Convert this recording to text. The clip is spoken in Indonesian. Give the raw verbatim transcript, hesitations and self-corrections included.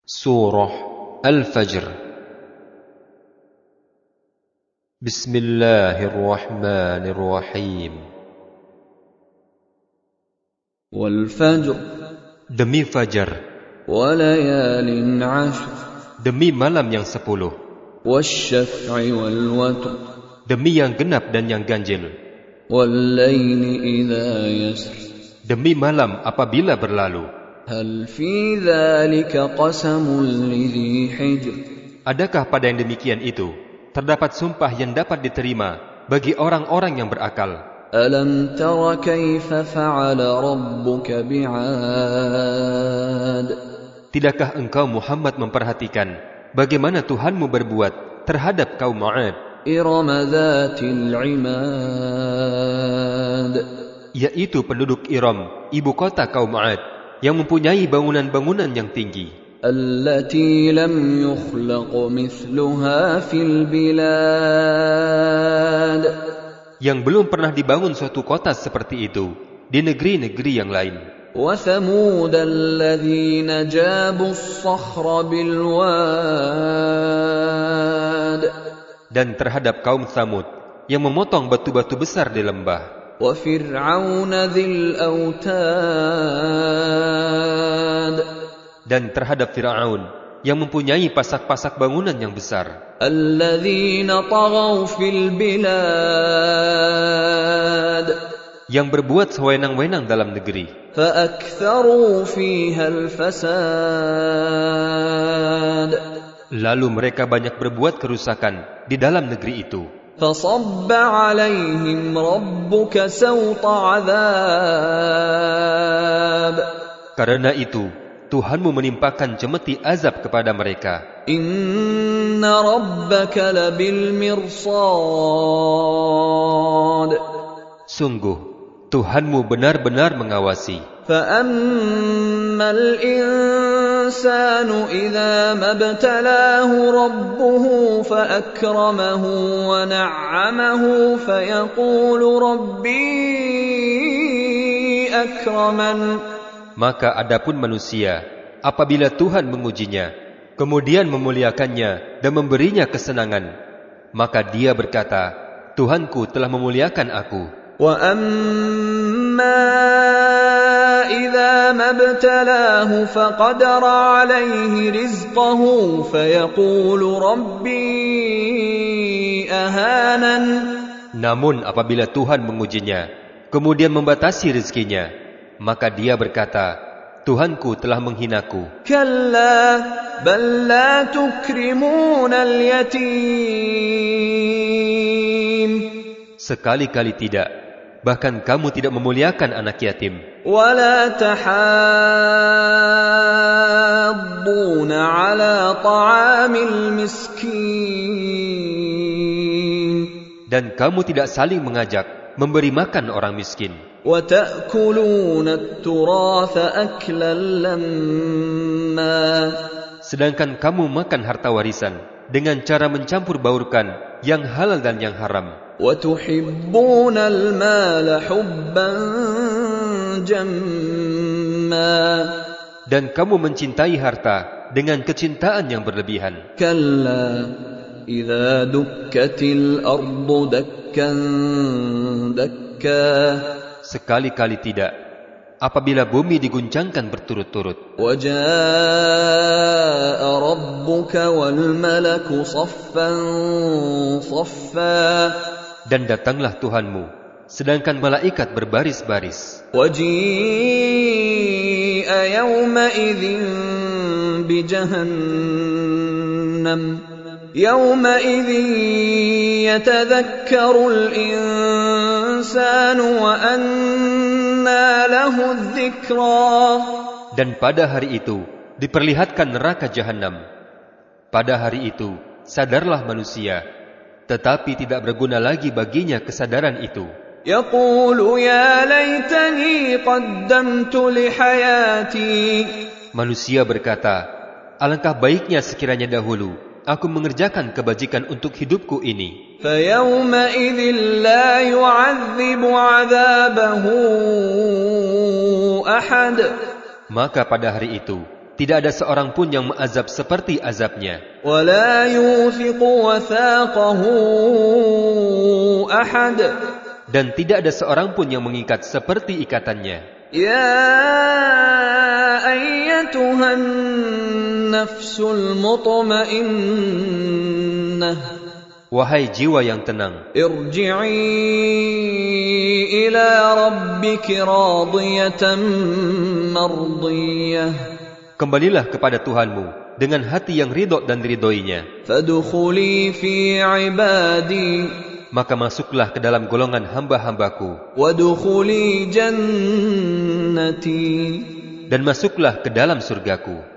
Surah Al-Fajr. Bismillahirrahmanirrahim. Wal fajr, demi fajar, walayalin ashr, demi malam yang sepuluh, wasyaf'i wal watr, demi yang genap dan yang ganjil, wallayli idza yasr, demi malam apabila berlalu. hal fi dzalika qasamul lidhi hijr, adakah pada yang demikian itu terdapat sumpah yang dapat diterima bagi orang-orang yang berakal? alam tara kaifa fa'ala rabbuka bi'ad, tidakkah engkau Muhammad memperhatikan bagaimana Tuhanmu berbuat terhadap kaum 'Ad, irama dzatil 'imad, yaitu penduduk Iram, ibu kota kaum 'Ad, yang mempunyai bangunan-bangunan yang tinggi, allati lam yukhlaq mithluha fil bilad, yang belum pernah dibangun suatu kota seperti itu di negeri-negeri yang lain. wa thamud alladhina jabu as-sakhra bil wad, dan terhadap kaum Tsamud yang memotong batu-batu besar di lembah, wa fir'auna dzil autad, dan terhadap Fir'aun yang mempunyai pasak-pasak bangunan yang besar, alladzina taghaw fil bilad, yang berbuat sewenang-wenang dalam negeri, fa aktharu fiha al fasad, lalu mereka banyak berbuat kerusakan di dalam negeri itu. fasabba alaihim rabbuka sawta adzab, Karena itu Tuhanmu menimpakan cemeti azab kepada mereka. inna rabbaka labil mirsad, Sungguh Tuhanmu benar-benar mengawasi. fa ammal insanu idza mabtalahu rabbuhu fa akramahu wa na'amahu fa yaqulu rabbi akraman, Maka adapun manusia, apabila Tuhan mengujinya, kemudian memuliakannya dan memberinya kesenangan, maka dia berkata, Tuhanku telah memuliakan aku. wa amma idza mabtalahu faqadara alayhi rizqahu fa yaqulu rabbi ahanan, Namun apabila Tuhan mengujinya, kemudian membatasi rezekinya, maka dia berkata, Tuhanku telah menghinaku. kalla bal la tukrimuna al-yatim, sekali-kali tidak, bahkan kamu tidak memuliakan anak yatim, wa la tahadduna ala ta'amil miskin, dan kamu tidak saling mengajak memberi makan orang miskin, wa ta'kuluna at-turatha aklan lamma, sedangkan kamu makan harta warisan dengan cara mencampur baurkan yang halal dan yang haram, wa tuhibbuna al-mala hubban jamma, dan kamu mencintai harta dengan kecintaan yang berlebihan. kalla idza dukkatil ardu dakkan dakka, Sekali-kali tidak, apabila bumi diguncangkan berturut-turut, wa jaa'a rabbuka wal malaku saffan saffa, dan datanglah Tuhanmu, sedangkan malaikat berbaris-baris, wa ji'a yawma idzin bi jahannam, yawma idzin yatadhakkaru al-insanu wa anna lahu adh-dhikra, dan pada hari itu diperlihatkan neraka jahanam. Pada hari itu sadarlah manusia, tetapi tidak berguna lagi baginya kesadaran itu. yaqulu ya laitani qaddamtu li hayati, Manusia berkata, alangkah baiknya sekiranya dahulu aku mengerjakan kebajikan untuk hidupku ini. fa yawma idzin la yu'adzibu 'adzabahu ahad, Maka pada hari itu tidak ada seorang pun yang mengazab seperti azabnya. ولا يوثق وثاقه أحد. Dan tidak ada seorang pun yang mengikat seperti ikatannya. يا أيتها النفس المطمئنة Wahai jiwa yang tenang, ارجعي إلى ربك راضية مرضية kembalilah kepada Tuhanmu dengan hati yang ridho dan ridhoinya. فادخلي في عبادي Maka masuklah ke dalam golongan hamba-hambaku. وادخلي جنتي Dan masuklah ke dalam surgaku.